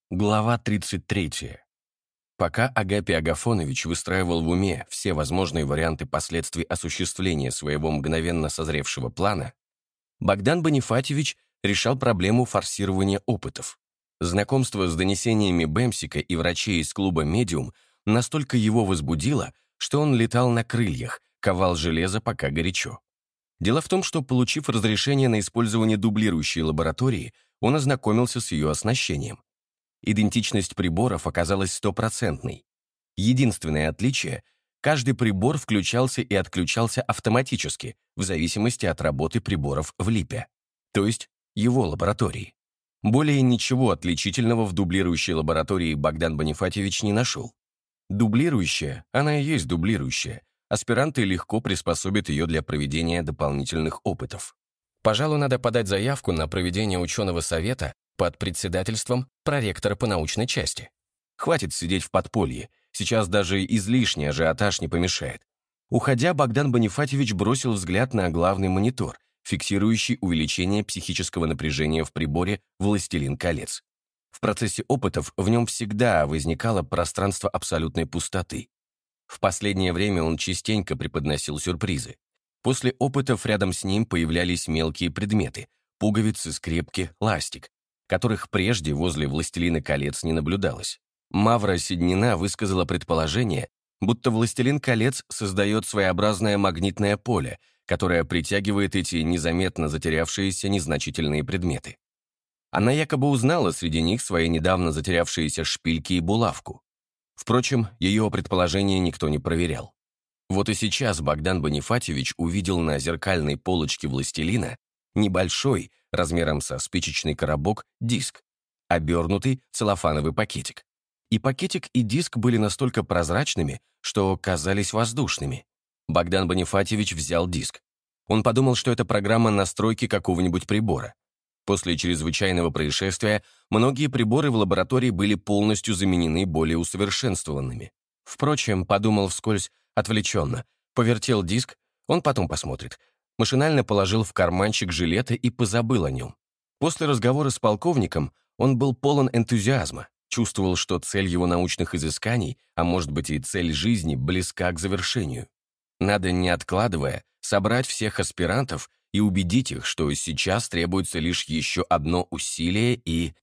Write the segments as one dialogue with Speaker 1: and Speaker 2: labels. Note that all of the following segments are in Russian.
Speaker 1: Глава 33. Пока Агапий Агафонович выстраивал в уме все возможные варианты последствий осуществления своего мгновенно созревшего плана, Богдан Бонифатьевич решал проблему форсирования опытов. Знакомство с донесениями Бэмсика и врачей из клуба «Медиум» настолько его возбудило, что он летал на крыльях, ковал железо пока горячо. Дело в том, что, получив разрешение на использование дублирующей лаборатории, он ознакомился с ее оснащением. Идентичность приборов оказалась стопроцентной. Единственное отличие — каждый прибор включался и отключался автоматически, в зависимости от работы приборов в ЛИПе, то есть его лаборатории. Более ничего отличительного в дублирующей лаборатории Богдан Бонифатьевич не нашел. Дублирующая, она и есть дублирующая, аспиранты легко приспособят ее для проведения дополнительных опытов. Пожалуй, надо подать заявку на проведение ученого совета под председательством проректора по научной части. Хватит сидеть в подполье, сейчас даже излишний ажиотаж не помешает. Уходя, Богдан Бонифатьевич бросил взгляд на главный монитор, фиксирующий увеличение психического напряжения в приборе «Властелин колец». В процессе опытов в нем всегда возникало пространство абсолютной пустоты. В последнее время он частенько преподносил сюрпризы. После опытов рядом с ним появлялись мелкие предметы — пуговицы, скрепки, ластик, которых прежде возле «Властелина колец» не наблюдалось. Мавра Седнина высказала предположение, будто «Властелин колец» создает своеобразное магнитное поле, которое притягивает эти незаметно затерявшиеся незначительные предметы. Она якобы узнала среди них свои недавно затерявшиеся шпильки и булавку. Впрочем, ее предположение никто не проверял. Вот и сейчас Богдан Бонифатьевич увидел на зеркальной полочке «Властелина» небольшой, размером со спичечный коробок, диск, обернутый в целлофановый пакетик. И пакетик, и диск были настолько прозрачными, что казались воздушными. Богдан Бонифатьевич взял диск. Он подумал, что это программа настройки какого-нибудь прибора. После чрезвычайного происшествия многие приборы в лаборатории были полностью заменены более усовершенствованными. Впрочем, подумал вскользь, отвлеченно, повертел диск, он потом посмотрит. Машинально положил в карманчик жилета и позабыл о нем. После разговора с полковником он был полон энтузиазма, чувствовал, что цель его научных изысканий, а может быть и цель жизни, близка к завершению. Надо, не откладывая, собрать всех аспирантов и убедить их, что сейчас требуется лишь еще одно усилие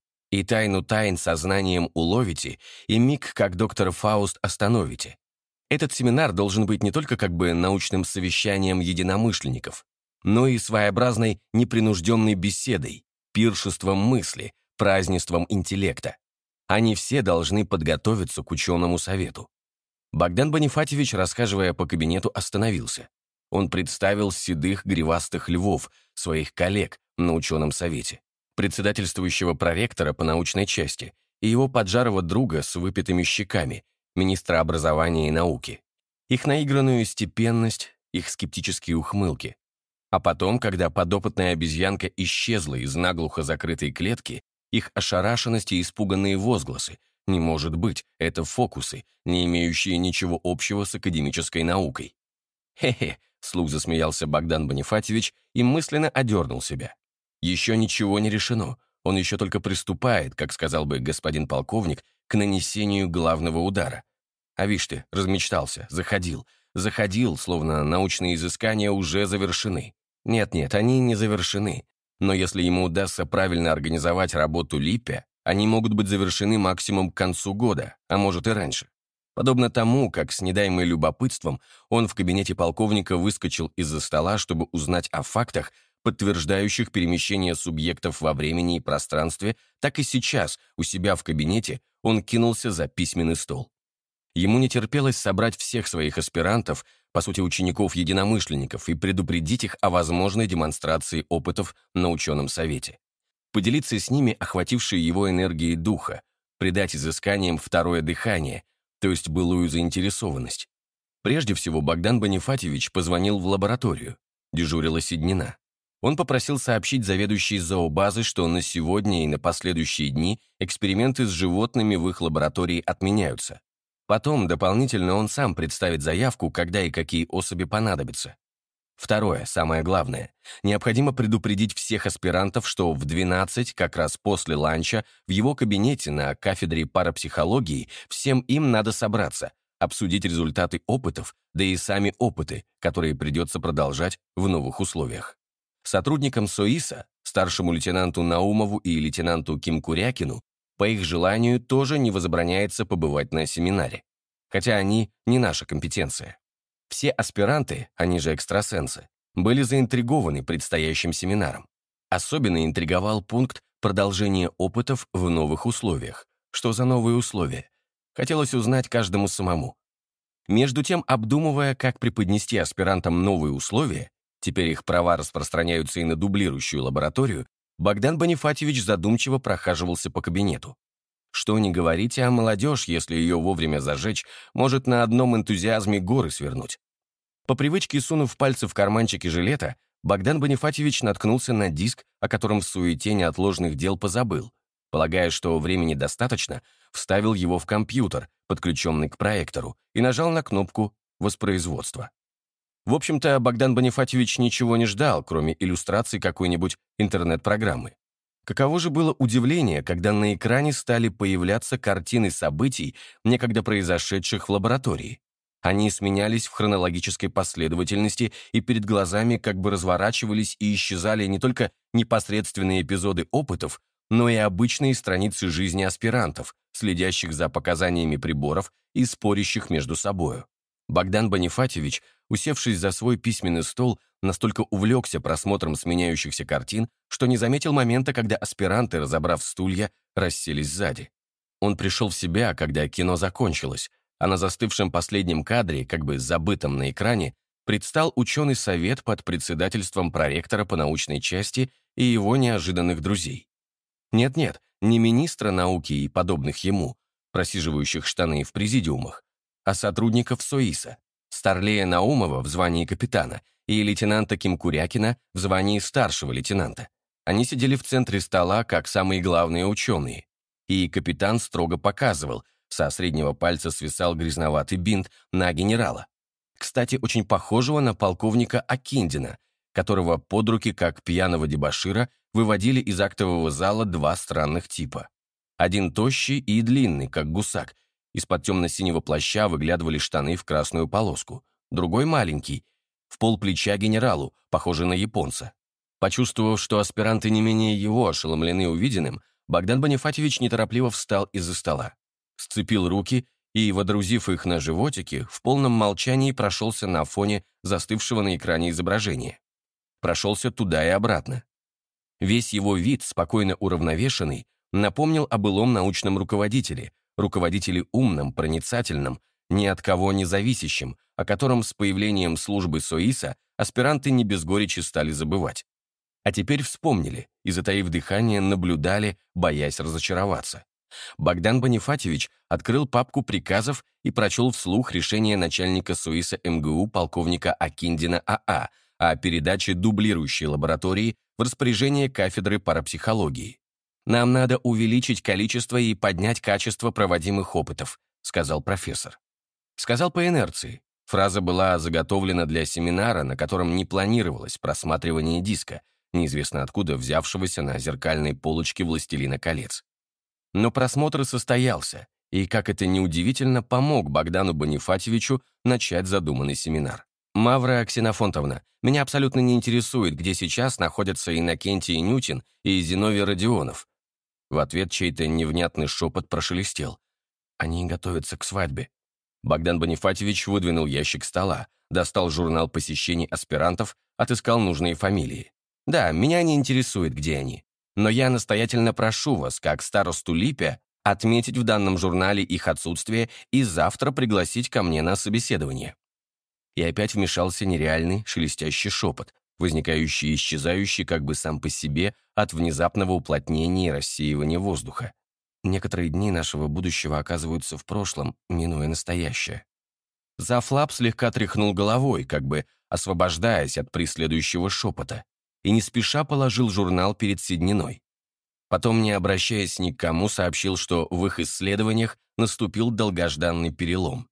Speaker 1: и тайну тайн сознанием уловите, и миг, как доктор Фауст, остановите. Этот семинар должен быть не только как бы научным совещанием единомышленников, но и своеобразной непринужденной беседой, пиршеством мысли, празднеством интеллекта. Они все должны подготовиться к ученому совету. Богдан Бонифатьевич, расхаживая по кабинету, остановился. Он представил седых гривастых львов, своих коллег на ученом совете, председательствующего проректора по научной части и его поджарого друга с выпитыми щеками, министра образования и науки, их наигранную степенность, их скептические ухмылки. А потом, когда подопытная обезьянка исчезла из наглухо закрытой клетки, их ошарашенность и испуганные возгласы: «Не может быть, это фокусы, не имеющие ничего общего с академической наукой». «Хе-хе», — вслух засмеялся Богдан Бонифатьевич и мысленно одернул себя. Еще ничего не решено, он еще только приступает, как сказал бы господин полковник, к нанесению главного удара. А вишь ты, размечтался, заходил, словно научные изыскания уже завершены. Нет, они не завершены, но если ему удастся правильно организовать работу ЛИПе, они могут быть завершены максимум к концу года, а может и раньше. Подобно тому, как с недаемым любопытством он в кабинете полковника выскочил из-за стола, чтобы узнать о фактах, подтверждающих перемещение субъектов во времени и пространстве, так и сейчас у себя в кабинете он кинулся за письменный стол. Ему не терпелось собрать всех своих аспирантов, по сути учеников-единомышленников, и предупредить их о возможной демонстрации опытов на ученом совете. Поделиться с ними охватившей его энергией духа, придать изысканиям второе дыхание, то есть былую заинтересованность. Прежде всего Богдан Бонифатьевич позвонил в лабораторию. Дежурила Седнина. Он попросил сообщить заведующей зообазы, что на сегодня и на последующие дни эксперименты с животными в их лаборатории отменяются. Потом дополнительно он сам представит заявку, когда и какие особи понадобятся. Второе, самое главное. Необходимо предупредить всех аспирантов, что в 12, как раз после ланча, в его кабинете на кафедре парапсихологии всем им надо собраться, обсудить результаты опытов, да и сами опыты, которые придется продолжать в новых условиях. Сотрудникам СОИСа, старшему лейтенанту Наумову и лейтенанту Кимкурякину, по их желанию тоже не возбраняется побывать на семинаре, хотя они не наша компетенция. Все аспиранты, они же экстрасенсы, были заинтригованы предстоящим семинаром. Особенно интриговал пункт продолжения опытов в новых условиях. Что за новые условия? Хотелось узнать каждому самому. Между тем, обдумывая, как преподнести аспирантам новые условия, теперь их права распространяются и на дублирующую лабораторию, Богдан Бонифатьевич задумчиво прохаживался по кабинету. Что ни говорите, а молодежь, если ее вовремя зажечь, может на одном энтузиазме горы свернуть. По привычке, сунув пальцы в карманчики жилета, Богдан Бонифатьевич наткнулся на диск, о котором в суете неотложных дел позабыл. Полагая, что времени достаточно, вставил его в компьютер, подключенный к проектору, и нажал на кнопку воспроизводства. В общем-то, Богдан Бонифатьевич ничего не ждал, кроме иллюстраций какой-нибудь интернет-программы. Каково же было удивление, когда на экране стали появляться картины событий, некогда произошедших в лаборатории. Они сменялись в хронологической последовательности, и перед глазами как бы разворачивались и исчезали не только непосредственные эпизоды опытов, но и обычные страницы жизни аспирантов, следящих за показаниями приборов и спорящих между собою. Богдан Бонифатьевич, усевшись за свой письменный стол, настолько увлекся просмотром сменяющихся картин, что не заметил момента, когда аспиранты, разобрав стулья, расселись сзади. Он пришел в себя, когда кино закончилось, а на застывшем последнем кадре, как бы забытом на экране, предстал ученый совет под председательством проректора по научной части и его неожиданных друзей. Нет-нет, не министра науки и подобных ему, просиживающих штаны в президиумах, а сотрудников СОИСа, Старлея Наумова в звании капитана и лейтенанта Кимкурякина в звании старшего лейтенанта. Они сидели в центре стола, как самые главные ученые, и капитан строго показывал, со среднего пальца свисал грязноватый бинт на генерала. Кстати, очень похожего на полковника Акиндина, которого под руки, как пьяного дебошира, выводили из актового зала два странных типа. Один тощий и длинный, как гусак, из-под темно-синего плаща выглядывали штаны в красную полоску. Другой маленький, в полплеча генералу, похожий на японца. Почувствовав, что аспиранты не менее его ошеломлены увиденным, Богдан Бонифатьевич неторопливо встал из-за стола, сцепил руки и, водрузив их на животики, в полном молчании прошелся на фоне застывшего на экране изображения. Прошелся туда и обратно. Весь его вид, спокойно уравновешенный, напомнил о былом научном руководителе умном, проницательном, ни от кого не зависящем, о котором с появлением службы СОИСа аспиранты не без горечи стали забывать. А теперь вспомнили и, затаив дыхание, наблюдали, боясь разочароваться. Богдан Бонифатьевич открыл папку приказов и прочел вслух решение начальника СОИСа МГУ полковника Акиндина АА о передаче дублирующей лаборатории в распоряжение кафедры парапсихологии. «Нам надо увеличить количество и поднять качество проводимых опытов», сказал профессор. Сказал по инерции. Фраза была заготовлена для семинара, на котором не планировалось просматривание диска, неизвестно откуда взявшегося на зеркальной полочке «Властелина колец». Но просмотр состоялся, и, как это ни удивительно, помог Богдану Бонифатьевичу начать задуманный семинар. «Мавра Ксенофонтовна, меня абсолютно не интересует, где сейчас находятся Иннокентий Нютин и Зиновий Родионов». В ответ чей-то невнятный шепот прошелестел. «Они готовятся к свадьбе». Богдан Бонифатьевич выдвинул ящик стола, достал журнал посещений аспирантов, отыскал нужные фамилии. «Да, меня не интересует, где они. Но я настоятельно прошу вас, как старосту Липя, отметить в данном журнале их отсутствие и завтра пригласить ко мне на собеседование». И опять вмешался нереальный шелестящий шепот, возникающий и исчезающий как бы сам по себе от внезапного уплотнения и рассеивания воздуха. Некоторые дни нашего будущего оказываются в прошлом, минуя настоящее. Зафлап слегка тряхнул головой, как бы освобождаясь от преследующего шепота, и не спеша положил журнал перед Седниной. Потом, не обращаясь ни к кому, сообщил, что в их исследованиях наступил долгожданный перелом.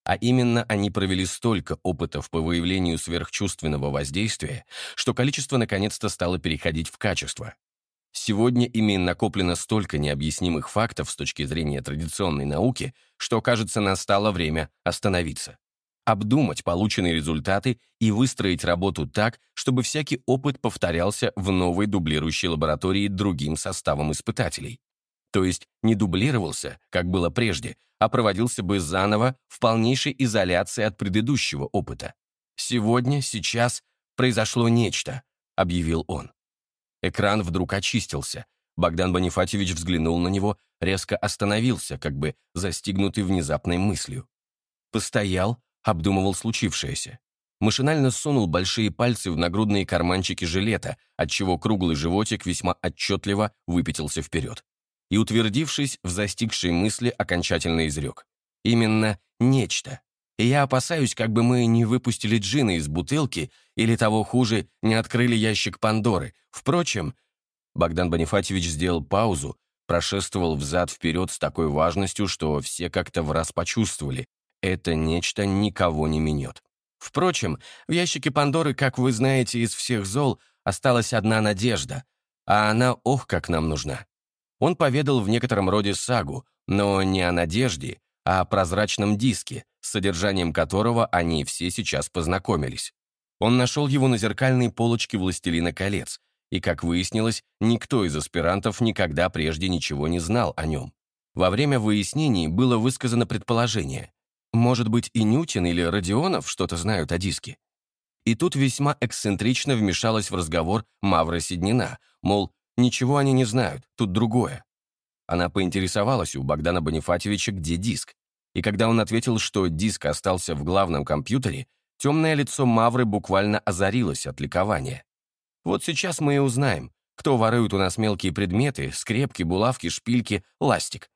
Speaker 1: А именно, они провели столько опытов по выявлению сверхчувственного воздействия, что количество наконец-то стало переходить в качество. Сегодня ими накоплено столько необъяснимых фактов с точки зрения традиционной науки, что, кажется, настало время остановиться. Обдумать полученные результаты и выстроить работу так, чтобы всякий опыт повторялся в новой дублирующей лаборатории другим составом испытателей. То есть не дублировался, как было прежде, а проводился бы заново в полнейшей изоляции от предыдущего опыта. «Сегодня, сейчас произошло нечто», — объявил он. Экран вдруг очистился. Богдан Бонифатьевич взглянул на него, резко остановился, как бы застигнутый внезапной мыслью. Постоял, обдумывал случившееся. Машинально сунул большие пальцы в нагрудные карманчики жилета, отчего круглый животик весьма отчетливо выпятился вперед. И, утвердившись в застигшей мысли, окончательно изрек. Именно нечто. И я опасаюсь, как бы мы не выпустили джина из бутылки или, того хуже, не открыли ящик Пандоры. Впрочем, Богдан Бонифатьевич сделал паузу, прошествовал взад-вперед с такой важностью, что все как-то враз почувствовали. Это нечто никого не минет. Впрочем, в ящике Пандоры, как вы знаете, из всех зол осталась одна надежда, а она, ох, как нам нужна. Он поведал в некотором роде сагу, но не о надежде, а о прозрачном диске, с содержанием которого они все сейчас познакомились. Он нашел его на зеркальной полочке «Властелина колец», и, как выяснилось, никто из аспирантов никогда прежде ничего не знал о нем. Во время выяснений было высказано предположение, может быть, и Ньютон или Родионов что-то знают о диске. И тут весьма эксцентрично вмешалась в разговор Мавра Седнина, мол, ничего они не знают, тут другое. Она поинтересовалась у Богдана Бонифатьевича, где диск. И когда он ответил, что диск остался в главном компьютере, темное лицо Мавры буквально озарилось от ликования. Вот сейчас мы и узнаем, кто ворует у нас мелкие предметы, скрепки, булавки, шпильки, ластик.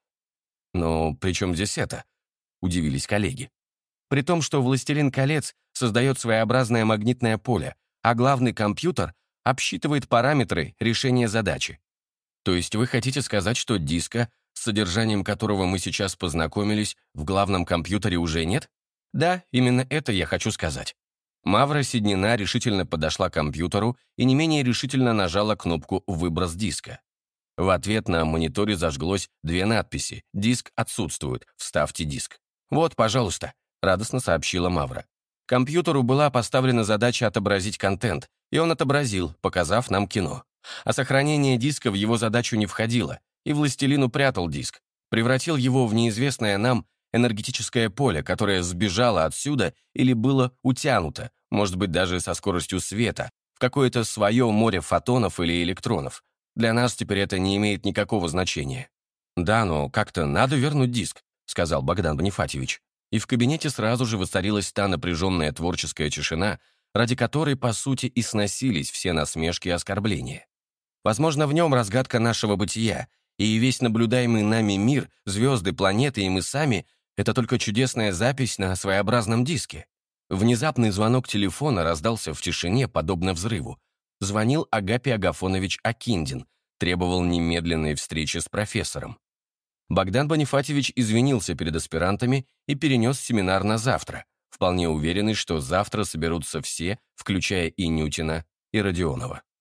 Speaker 1: Но при чем здесь это? Удивились коллеги. При том, что «Властелин колец» создает своеобразное магнитное поле, а главный компьютер обсчитывает параметры решения задачи. То есть вы хотите сказать, что диска, с содержанием которого мы сейчас познакомились, в главном компьютере уже нет? Да, именно это я хочу сказать. Мавра Седнина решительно подошла к компьютеру и не менее решительно нажала кнопку «Выброс диска». В ответ на мониторе зажглось две надписи «Диск отсутствует, вставьте диск». «Вот, пожалуйста», — радостно сообщила Мавра. Компьютеру была поставлена задача отобразить контент, и он отобразил, показав нам кино. А сохранение диска в его задачу не входило, и «Властелин» упрятал диск, превратил его в неизвестное нам энергетическое поле, которое сбежало отсюда или было утянуто, может быть, даже со скоростью света, в какое-то свое море фотонов или электронов. Для нас теперь это не имеет никакого значения. «Да, но как-то надо вернуть диск», — сказал Богдан Бонифатьевич. И в кабинете сразу же воцарилась та напряженная творческая тишина, ради которой, по сути, и сносились все насмешки и оскорбления. Возможно, в нем разгадка нашего бытия, и весь наблюдаемый нами мир, звезды, планеты и мы сами — это только чудесная запись на своеобразном диске. Внезапный звонок телефона раздался в тишине, подобно взрыву. Звонил Агапий Агафонович Акиндин, требовал немедленной встречи с профессором. Богдан Бонифатьевич извинился перед аспирантами и перенес семинар на завтра, вполне уверенный, что завтра соберутся все, включая и Ньютона, и Родионова.